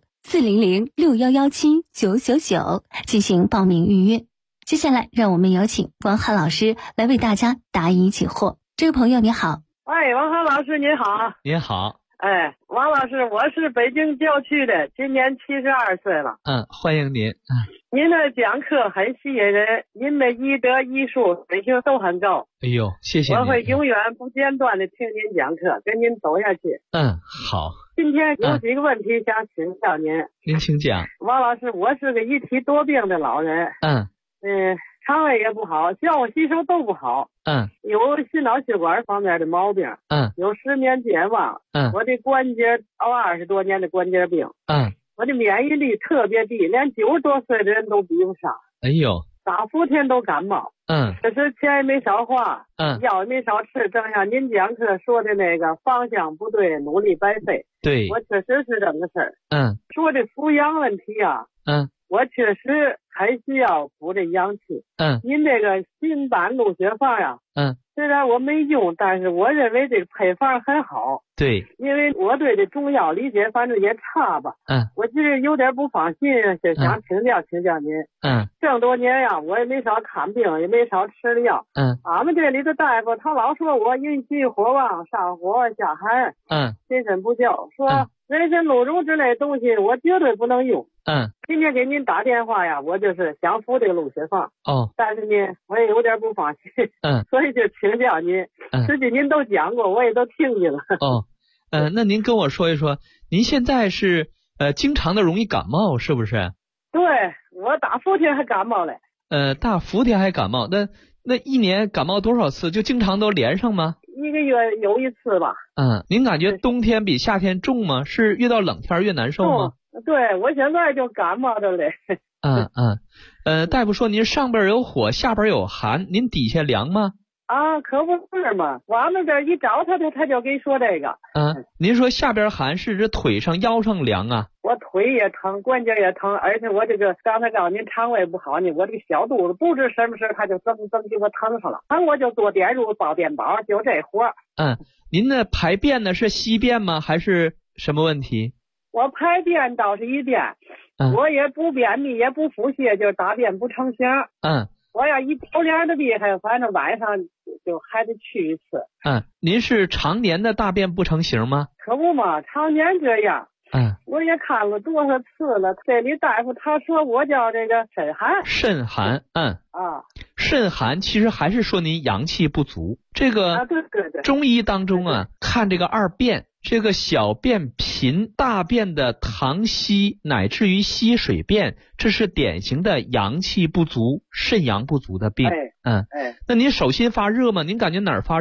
400-6117-999进行报名预约。接下来，让我们有请王涵老师来为大家答疑解惑。这位朋友你好。 哎，王涵老师您好。 您好。 哎，王老师，我是北京郊区的，今年72岁了。 欢迎您。 您的讲课很吸引人，您的医德医术水平都很高。 哎呦，谢谢您。 我会永远不间断的听您讲课，跟您走下去。 好。 今天有几个问题想请教您。 您请讲。 王老师，我是个一体多病的老人。肠胃也不好，消化吸收都不好。有心脑血管方面的毛病。有失眠健忘。我的关节熬20多年的关节病。我的免疫力特别低，连90多岁的人都比不上。 哎呦， 大伏天都感冒。可是钱也没少花。药也没少吃，正像您讲课说的那个方向不对，努力白费。 对， 我确实是这么个事儿。说这扶阳问题啊。我确实还需要补这阳气。您这个新版鹿血方呀。虽然我没用，但是我认为这个配方很好。 对， 因为我对这中药理解反正也差吧。我其实有点不放心，就想请教您。这么多年呀，我也没少看病，也没少吃的药。俺们这里的大夫他老说我阴虚火旺，上火下寒。心神不交，说人参鹿茸之类东西我绝对不能用。今天给您打电话呀，我就是想服这个鹿血方。但是呢，我也有点不放心。所以就请教您。实际您都讲过，我也都听见了。 那您跟我说一说，您现在是经常的容易感冒是不是？ 对，我大伏天还感冒嘞。 大伏天还感冒，那一年感冒多少次？就经常都连上吗 ？1个月有1次吧。 您感觉冬天比夏天重吗？是越到冷天越难受吗？ 对，我现在就感冒着嘞。 大夫说您上边有火，下边有寒，您底下凉吗？ 可不是嘛，我们这一找他就给说这个。 您说下边寒是指腿上腰上凉啊？ 我腿也疼，关节也疼，而且我这个刚才告诉您肠胃不好呢，我这个小肚子不知什么时候他就增给我疼上了，我就做电褥包电包，就这活。 您的排便呢是稀便吗？还是什么问题？ 我排便倒是一便。我也不便秘，也不腹泻，就大便不成形。我要一头脸的厉害，反正晚上就还得去一次。 您是常年的大便不成形吗？ 可不嘛，常年这样。我也看了多少次了，这里大夫他说我叫这个肾寒。肾寒。肾寒其实还是说您阳气不足。这个对中医当中看这个二便，这个小便频、大便的溏稀乃至于稀水便，这是典型的阳气不足、肾阳不足的病。那您手心发热吗？您感觉哪儿发热？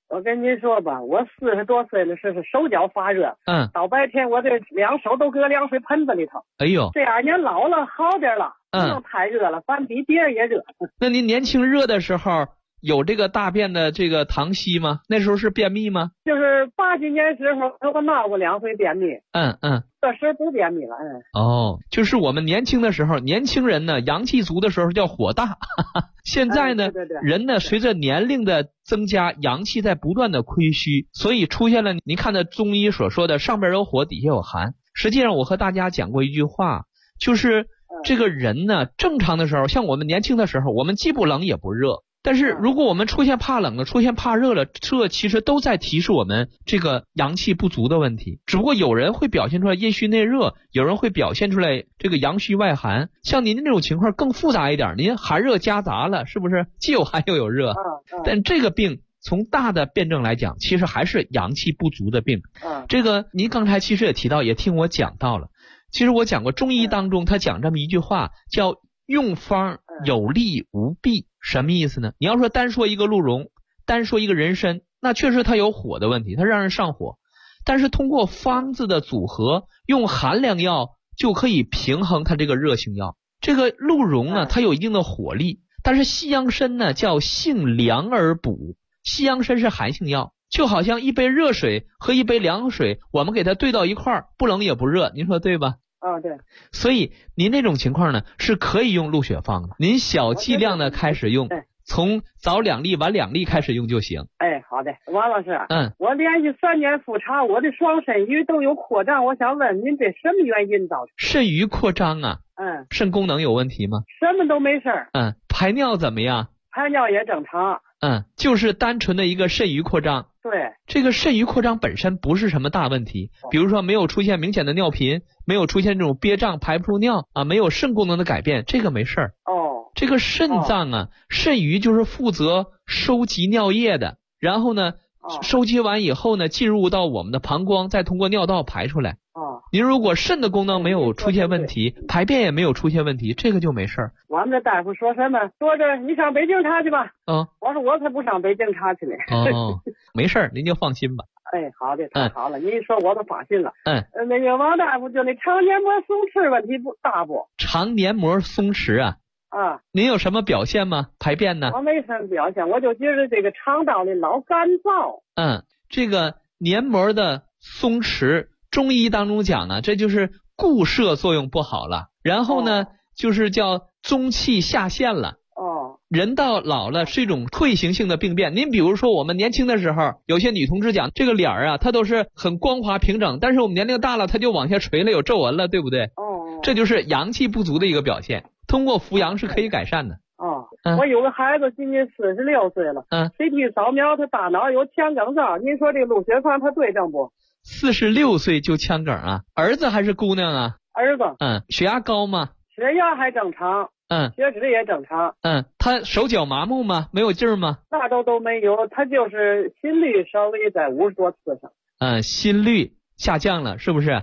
我跟您说吧，我40多岁的时候手脚发热，到白天我这两手都搁凉水盆子里头。 哎呦， 这2年老了好点了，不能太热了，反比别人也热。 那您年轻热的时候有这个大便的这个溏稀吗？那时候是便秘吗？ 就是80几年时候我闹过2回便秘。这时候不便秘了。 就是我们年轻的时候，年轻人呢阳气足的时候叫火大。现在呢， 对， 人呢随着年龄的增加，阳气在不断的亏虚，所以出现了您看的中医所说的上边有火，底下有寒。实际上我和大家讲过一句话，就是这个人呢正常的时候，像我们年轻的时候，我们既不冷也不热。但是如果我们出现怕冷了，出现怕热了，这其实都在提示我们这个阳气不足的问题。只不过有人会表现出来阴虚内热，有人会表现出来这个阳虚外寒。像您这种情况更复杂一点，您寒热夹杂了，是不是既有寒又有热？但这个病从大的辩证来讲，其实还是阳气不足的病。这个您刚才其实也提到，也听我讲到了。其实我讲过中医当中他讲这么一句话，叫用方有利无弊。什么意思呢？你要说单说一个鹿茸，单说一个人参，那确实它有火的问题，它让人上火。但是通过方子的组合，用寒凉药就可以平衡它这个热性药。这个鹿茸呢，它有一定的火力，但是西洋参呢叫性凉而补，西洋参是寒性药，就好像一杯热水和一杯凉水，我们给它兑到一块儿，不冷也不热，您说对吧？ 对。 所以您这种情况呢是可以用鹿血方的，您小剂量的开始用，从早2粒晚2粒开始用就行。 好的，王老师，我连续3年复查，我的双肾盂都有扩张，我想问您这什么原因造成？ 肾盂扩张啊？肾功能有问题吗？ 什么都没事。 排尿怎么样？ 排尿也正常。 就是单纯的一个肾盂扩张。 对， 这个肾盂扩张本身不是什么大问题，比如说没有出现明显的尿频，没有出现这种憋胀排不出尿没有肾功能的改变，这个没事儿。这个肾脏肾盂就是负责收集尿液的，然后呢收集完以后呢进入到我们的膀胱，再通过尿道排出来。您如果肾的功能没有出现问题，排便也没有出现问题，这个就没事儿。 我们的大夫说什么？说着你上北京查去吧。我说我才不上北京查去呢。 没事儿，您就放心吧。 好的，太好了，您一说我都放心了。那个王大夫，就那肠黏膜松弛问题不大不？ 肠黏膜松弛啊？您有什么表现吗？排便呢？ 我没什么表现，我就觉得这个肠道里老干燥。 这个黏膜的松弛，中医当中讲呢，这就是固摄作用不好了，然后呢就是叫中气下陷了。人到老了是一种退行性的病变。您比如说我们年轻的时候，有些女同志讲这个脸啊，它都是很光滑平整，但是我们年龄大了，它就往下垂了，有皱纹了，对不对？这就是阳气不足的一个表现，通过扶阳是可以改善的。 我有个孩子今年46岁了，CT 扫描他大脑有腔梗症，您说这个鹿血方他对症不？46 岁就腔梗啊？儿子还是姑娘啊？ 儿子。 血压高吗？ 血压还正常。血脂也正常。 他手脚麻木吗？没有劲儿吗？ 那都没有，他就是心率稍微在50多次上。 心率下降了是不是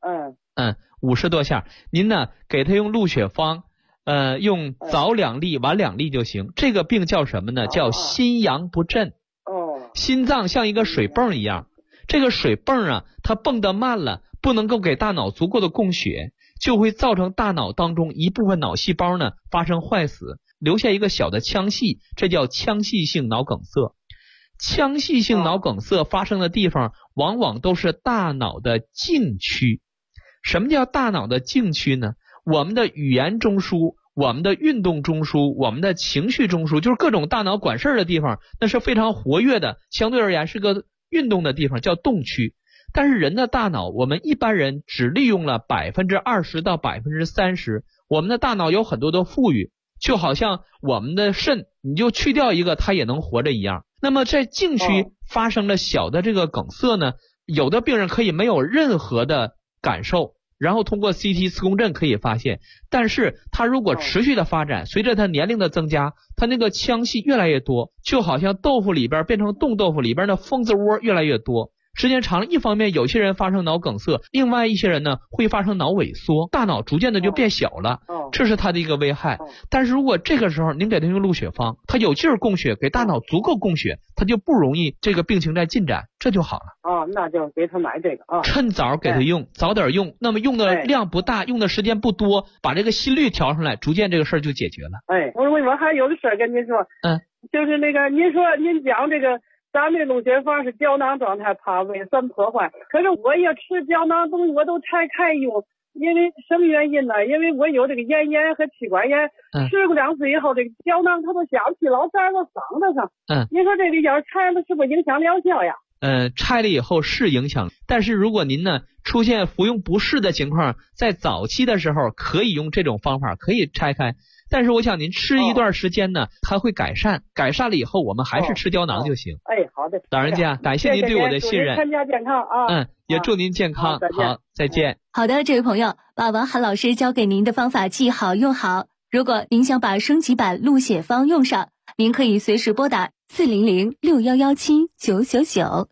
？50多下。您呢给他用鹿血方，用早2粒晚2粒就行。这个病叫什么呢？叫心阳不振。心脏像一个水泵一样，这个水泵它泵得慢了，不能够给大脑足够的供血，就会造成大脑当中一部分脑细胞呢发生坏死，留下一个小的腔隙，这叫腔隙性脑梗塞。腔隙性脑梗塞发生的地方往往都是大脑的静区。什么叫大脑的静区呢？我们的语言中枢，我们的运动中枢，我们的情绪中枢，就是各种大脑管事儿的地方，那是非常活跃的，相对而言是个运动的地方，叫动区。但是人的大脑，我们一般人只利用了20%到30%，我们的大脑有很多的富裕，就好像我们的肾，你就去掉一个它也能活着一样。那么在静区发生了小的这个梗塞呢，有的病人可以没有任何的感受，然后通过 CT 磁共振可以发现，但是它如果持续的发展，随着它年龄的增加，它那个腔隙越来越多，就好像豆腐里边变成冻豆腐里边的蜂子窝越来越多。时间长了，一方面有些人发生脑梗塞，另外一些人呢会发生脑萎缩，大脑逐渐的就变小了。 这是它的一个危害。但是如果这个时候您给他用鹿血方，他有劲儿供血，给大脑足够供血，他就不容易这个病情在进展，这就好了。 那就给他买这个啊， 趁早给他用，早点用。那么用的量不大，用的时间不多，把这个心率调上来，逐渐这个事儿就解决了。 我还有个事儿跟您说，就是那个您说您讲这个咱们的鹿血方是胶囊状态，怕胃酸破坏，可是我也吃胶囊东西我都拆开用。因为什么原因呢？因为我有这个咽炎和气管炎，吃过2次以后，这个胶囊它都想去老在我嗓子上。您说这个药拆了是不是影响疗效呀？ 拆了以后是影响，但是如果您呢出现服用不适的情况，在早期的时候可以用这种方法，可以拆开。但是我想您吃一段时间呢，它会改善了以后，我们还是吃胶囊就行。 好的， 老人家，感谢您对我的信任， 参加健康啊。 也祝您健康。好，再见。 好的，这位朋友，把王涵老师教给您的方法记好用好。如果您想把升级版鹿血方用上，您可以随时拨打400-6117-999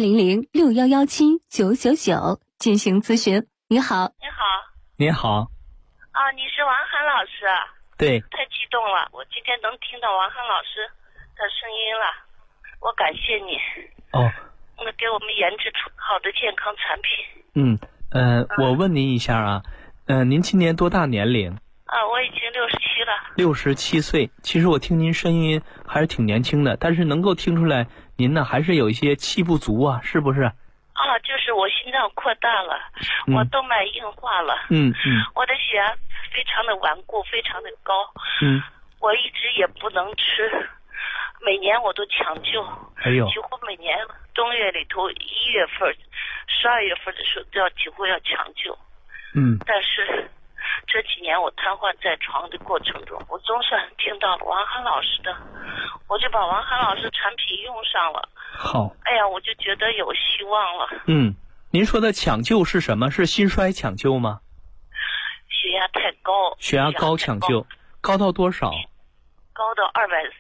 400-6117-999进行咨询。你好。 您好。 你是王涵老师？ 对。 太激动了，我今天能听到王涵老师的声音了，我感谢你。给我们研制出好的健康产品。 我问您一下啊，您今年多大年龄？ 我已经67了。 67岁。其实我听您声音还是挺年轻的，但是能够听出来您呢还是有一些气不足啊，是不是？ 就是我心脏扩大了，我动脉硬化了。我的血压非常的顽固，非常的高。我一直也不能吃，每年我都抢救。几乎每年冬月里头1月份、12月份的时候几乎要抢救。但是这几年我瘫痪在床的过程中，我总算听到了王涵老师的，我就把王涵老师产品用上了。 好。 我就觉得有希望了。 您说的抢救是什么？是心衰抢救吗？ 血压太高。 血压高抢救，高到多少？ 高到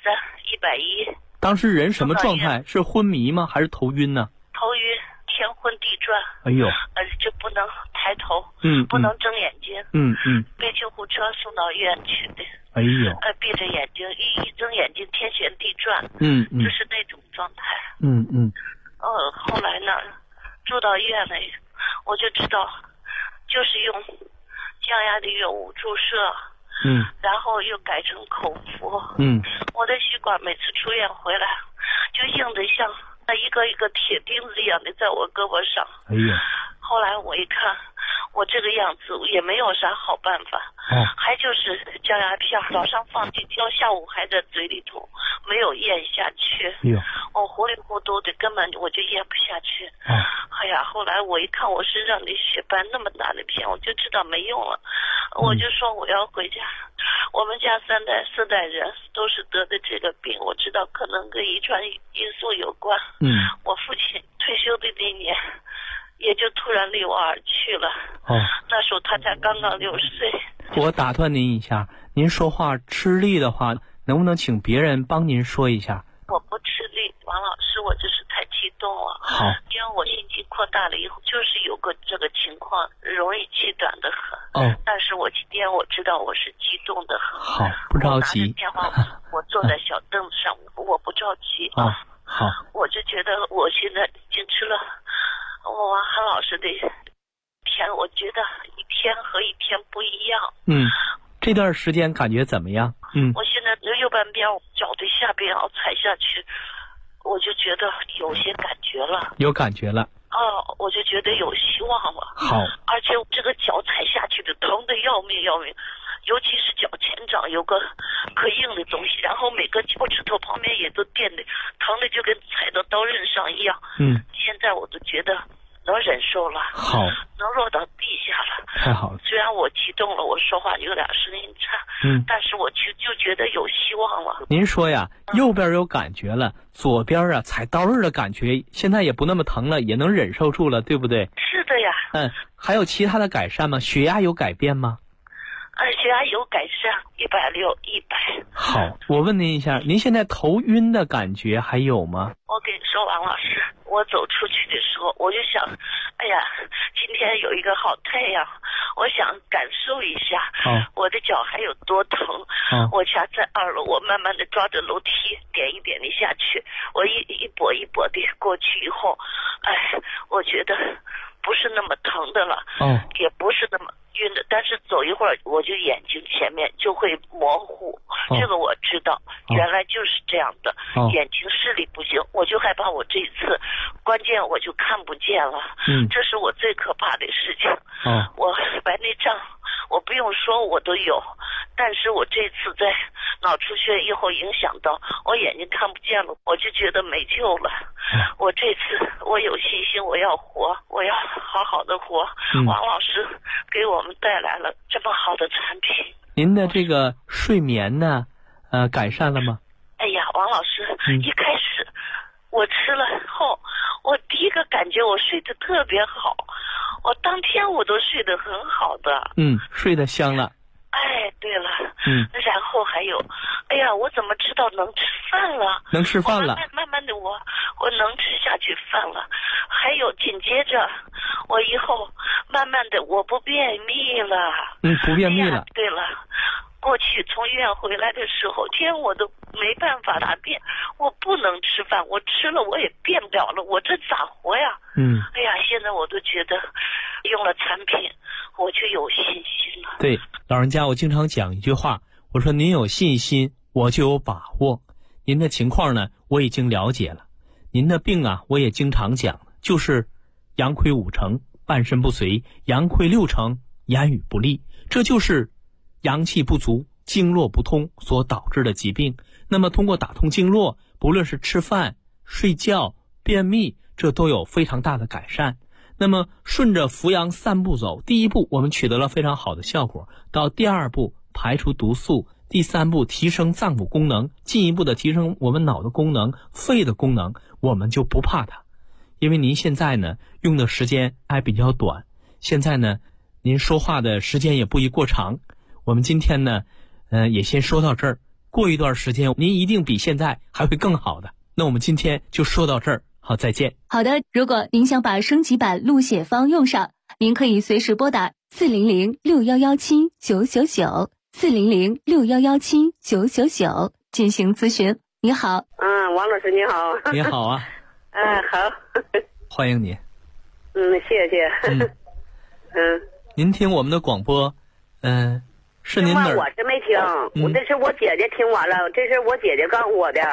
230、110。 当时人什么状态？是昏迷吗？还是头晕呢？ 头晕，天昏地转。就不能抬头。不能睁眼睛。被救护车送到医院去的。闭着眼睛，一睁眼睛天旋地转。就是那种状态。后来呢，住到医院了，我就知道，就是用降压的药物注射。然后又改成口服。我的血管每次出院回来，就硬得像那一个一个铁钉子一样的在我胳膊上。后来我一看，我这个样子也没有啥好办法。还就是降压片，早上放进去，下午还在嘴里头，没有咽下去。我糊里糊涂的，根本我就咽不下去。后来我一看我身上的血斑那么大的片，我就知道没用了。我就说我要回家。我们家4代人都是得的这个病，我知道可能跟遗传因素有关。我父亲退休的那年，也就突然离我而去了。那时候他才刚刚60岁。 我打断您一下，您说话吃力的话，能不能请别人帮您说一下？ 我不吃力，王老师，我就是太激动了。 好。 因为我心肌扩大了以后，就是有个这个情况，容易气短的很。但是我今天我知道我是激动的很。 好，不着急。 我拿着电话，我坐在小凳子上，我不着急。 好。 我就觉得我现在已经吃了王涵老师的天，我觉得一天和一天不一样。 这段时间感觉怎么样？ 我现在右半边脚的下边要踩下去，我就觉得有些感觉了。有感觉了。我就觉得有希望了。 好。 而且这个脚踩下去的疼的要命要命，尤其是脚前掌有个可硬的东西，然后每个脚趾头旁边也都电的，疼的就跟踩到刀刃上一样。现在我都觉得能忍受了。好。能落到地下了。 太好了。 虽然我激动了，我说话有点声音差。但是我就觉得有希望了。 您说呀，右边有感觉了，左边啊踩刀刃的感觉现在也不那么疼了，也能忍受住了，对不对？ 是的呀。 还有其他的改善吗？血压有改变吗？ 血压有改善，160、100。 好，我问您一下，您现在头晕的感觉还有吗？ 我跟你说，王老师，我走出去的时候，我就想，哎呀，今天有一个好太阳，我想感受一下，我的脚还有多疼。我家在2楼，我慢慢的抓着楼梯，点一点的下去，我一跛一跛的过去以后，哎，我觉得不是那么疼的了，也不是那么晕的，但是走一会儿我就眼睛前面就会模糊，这个我知道，原来就是这样的，眼睛视力不行，我就害怕我这一次关键我就看不见了，这是我最可怕的事情。我白内障我不用说我都有，但是我这次在脑出血以后影响到我眼睛看不见了，我就觉得没救了。我这次我有信心，我要活，我要好好的活。王老师给我们带来了这么好的产品。 您的这个睡眠呢改善了吗？ 哎呀，王老师，一开始我吃了后，我第一个感觉我睡得特别好，我当天我都睡得很好的。 睡得香了。 哎，对了，然后还有，哎呀，我怎么知道能吃饭了？ 能吃饭了。 慢慢的我能吃下去饭了。还有紧接着，我以后慢慢的我不便秘了。 不便秘了。 对了。过去从医院回来的时候，天我都没办法大便，我不能吃饭，我吃了我也便不了了，我这咋活呀？哎呀，现在我都觉得用了产品我就有信心了。 对，老人家我经常讲一句话，我说您有信心我就有把握。您的情况呢我已经了解了，您的病啊我也经常讲，就是阳亏5成，半身不遂，阳亏6成，言语不利，这就是阳气不足、经络不通所导致的疾病。那么通过打通经络，不论是吃饭、睡觉、便秘，这都有非常大的改善。那么顺着扶阳3步走，第1步我们取得了非常好的效果，到第2步排除毒素，第3步提升脏腑功能，进一步的提升我们脑的功能、肺的功能，我们就不怕它。因为您现在呢用的时间还比较短，现在呢您说话的时间也不宜过长。我们今天呢也先说到这儿，过一段时间您一定比现在还会更好的。那我们今天就说到这儿，好，再见。 好的，如果您想把升级版录写方用上，您可以随时拨打400-6117-999 400-6117-999进行咨询。你好。 王老师你好。 你好啊。 好。 欢迎你。 谢谢。 您听我们的广播是您哪儿？ 我是没听，这是我姐姐听完了，这是我姐姐告诉我的。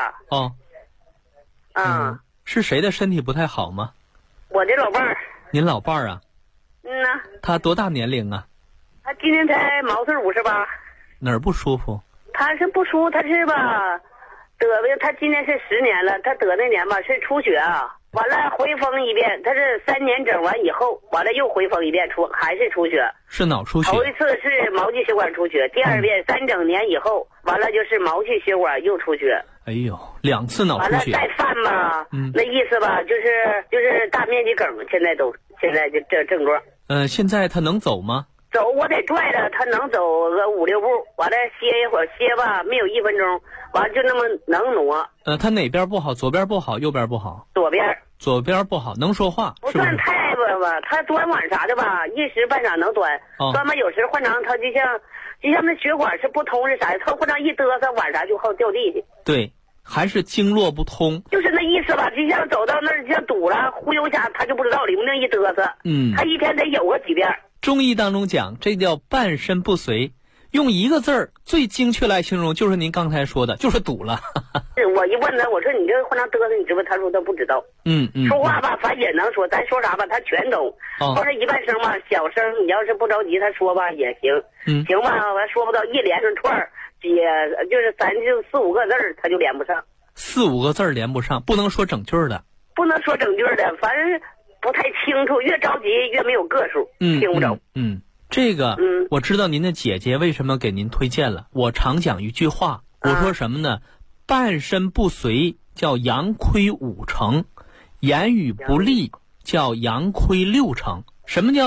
是谁的身体不太好吗？ 我的老伴儿。 您老伴儿啊？他多大年龄啊？ 他今年才毛岁58。 哪儿不舒服？ 他是不舒服，他是吧得的，他今年是10年了，他得那年吧是出血啊。完了回风一遍，他是3年整完以后，完了又回风一遍还是出血， 是脑出血。 头一次是毛细血管出血，第2遍3整年以后，完了就是毛细血管又出血。 哎呦，2次脑出血。完了再犯吧，那意思吧就是大面积梗，现在就这症状。 现在他能走吗？ 走我得拽着他，能走个5、6步，完了歇一会儿，歇吧没有1分钟，完了就那么能挪。 他哪边不好？左边不好，右边不好？ 左边。 左边不好，能说话？ 不算太吧，他端碗啥的吧，一时半晌能端，端吧有时换成他就像那血管是不通是啥的，他换成一嘚瑟碗啥就好掉地去。 对，还是经络不通。 就是那意思吧，就像走到那儿就像堵了，忽悠一下他就不知道灵不灵一嘚瑟。他一天得有个几遍。 中医当中讲，这叫半身不遂，用一个字儿最精确来形容，就是您刚才说的，就是堵了。 我一问他，我说你这换成嘚瑟，你知不知道？他说他不知道。说话吧，反正也能说，咱说啥吧，他全懂。或者一半声吧，小声，你要是不着急，他说吧也行。行吧，完说不到一连串串，也就是咱就4、5个字儿，他就连不上。 4、5个字儿连不上，不能说整句的。 不能说整句的，反正不太清楚，越着急越没有个数，听不着。 这个我知道您的姐姐为什么给您推荐了。我常讲一句话，我说什么呢？半身不遂叫阳亏5成，言语不利叫阳亏6成。什么叫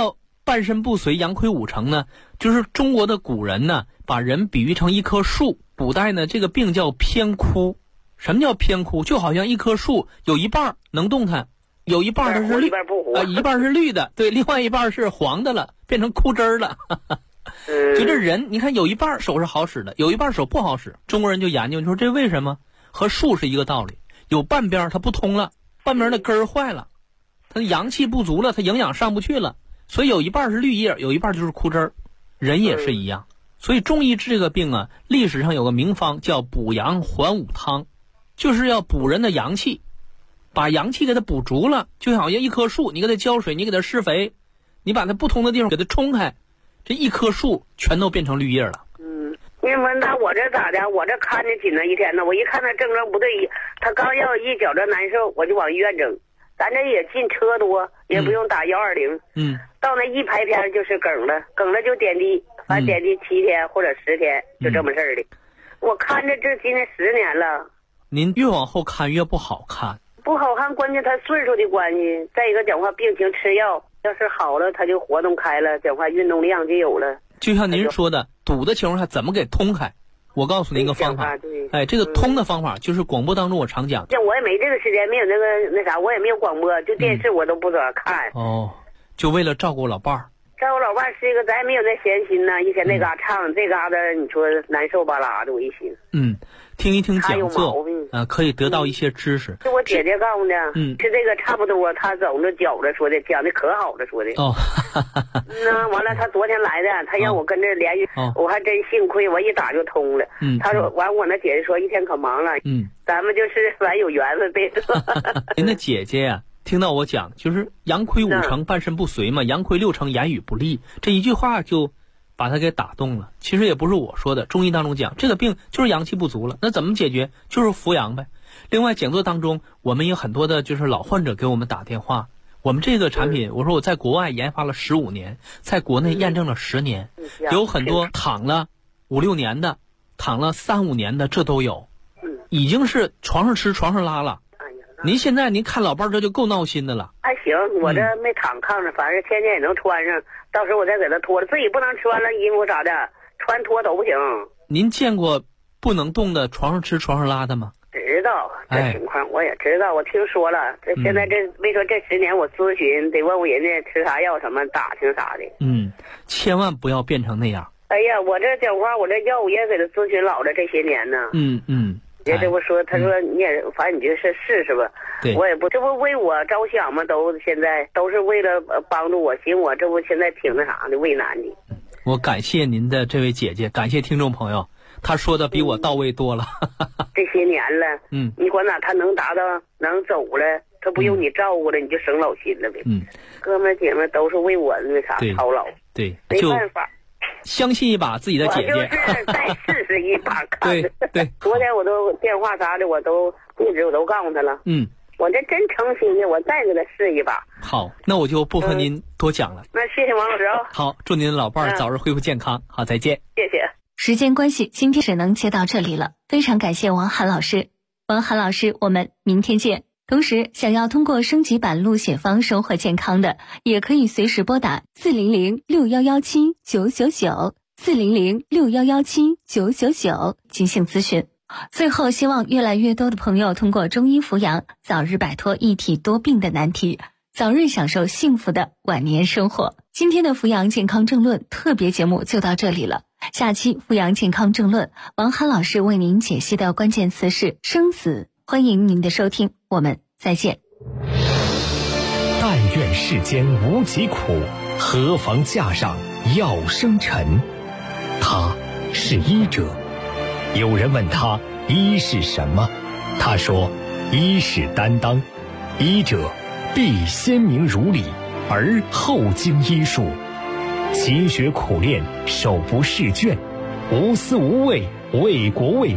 半身不遂，阳亏五成呢？就是中国的古人呢，把人比喻成一棵树。古代呢，这个病叫偏枯。什么叫偏枯？就好像一棵树有一半能动弹，有一半它是绿，一半是绿的，对，另外一半是黄的了，变成枯枝了。就这人，你看有一半手是好使的，有一半手不好使。中国人就研究，你说这为什么？和树是一个道理，有半边它不通了，半边的根儿坏了，它阳气不足了，它营养上不去了，所以有一半是绿叶，有一半就是枯枝儿。人也是一样，所以中医治这个病啊，历史上有个名方叫补阳还五汤，就是要补人的阳气，把阳气给它补足了，就好像一棵树，你给它浇水，你给它施肥，你把它不通的地方给它冲开，这一棵树全都变成绿叶了。 你说那我这咋的？我这看着紧了一天呢，我一看他症状不对，他刚要一觉着难受，我就往医院整。咱这也进车多，也不用打120。到那一排片就是梗了就点滴，反正点滴7天或者10天，就这么事儿的。我看着这今年10年了。 您越往后看越不好看。 不好看，关键他岁数的关系。再一个讲话，病情吃药，要是好了，他就活动开了，讲话运动量就有了。就像您说的，堵的情况下怎么给通开？我告诉您一个方法，这个通的方法就是广播当中我常讲。 像我也没这个时间，没有那啥，我也没有广播，就电视我都不怎么看。 就为了照顾老伴儿。 照顾老伴儿是一个，咱也没有那闲心呢。一天那嘎唱，这嘎达，你说难受吧啦的，我一寻。 听一听讲座可以得到一些知识。 是我姐姐告诉的，是这个差不多，她走着觉着说的，讲的可好了说的。那完了，她昨天来的，她让我跟着联系，我还真幸亏，我一打就通了。她说完，我那姐姐说一天可忙了，咱们就是反正有缘分呗。 您的姐姐呀，听到我讲，就是阳亏5成，半身不遂嘛，阳亏6成，言语不利，这一句话就把他给打动了。其实也不是我说的，中医当中讲这个病就是阳气不足了，那怎么解决？就是扶阳呗。另外讲座当中，我们有很多的就是老患者给我们打电话，我们这个产品，我说我在国外研发了15年，在国内验证了10年，有很多躺了5、6年的，躺了3、5年的，这都有，已经是床上吃床上拉了。您现在您看老伴儿这就够闹心的了。 还行，我这没躺炕上，反正天天也能穿上，到时候我再给他脱了，自己不能穿了衣服啥的，穿脱都不行。 您见过不能动的床上吃床上拉的吗？ 知道这情况，我也知道，我听说了。这现在这为说这10年我咨询得问问人家吃啥药什么打听啥的。 千万不要变成那样。 哎呀，我这讲话，我这药我也给他咨询老了这些年呢。也这不说，他说你也反正你就是试试吧。 对， 我也不，这不为我着想吗？都现在都是为了帮助我，寻我这不现在挺那啥的，为难的。 我感谢您的这位姐姐，感谢听众朋友，他说的比我到位多了。 这些年了，你管哪他能达到能走了，他不用你照顾了，你就省老心了呗。哥们姐们都是为我那啥操劳。对，没办法。 相信一把自己的姐姐， 我就是再试试一把看。 对， 昨天我都电话啥的，我都地址我都告诉他了。我这真诚心的，我再给他试一把。 好，那我就不和您多讲了。 那谢谢王老师啊。 好，祝您的老伴儿早日恢复健康。好，再见。 谢谢。 时间关系，今天只能接到这里了。非常感谢王涵老师，王涵老师，我们明天见。同时，想要通过升级版录写方收获健康的，也可以随时拨打400-6117-999，400-6117-999进行咨询。最后，希望越来越多的朋友通过中医扶阳，早日摆脱一体多病的难题，早日享受幸福的晚年生活。今天的扶阳健康政论特别节目就到这里了。下期扶阳健康政论，王涵老师为您解析的关键词是生死。欢迎您的收听，我们再见。 但愿世间无疾苦，何妨架上药生尘。他是医者。有人问他医是什么，他说医是担当，医者必先明儒理，而后经医术，勤学苦练，手不释卷，无私无畏，为国为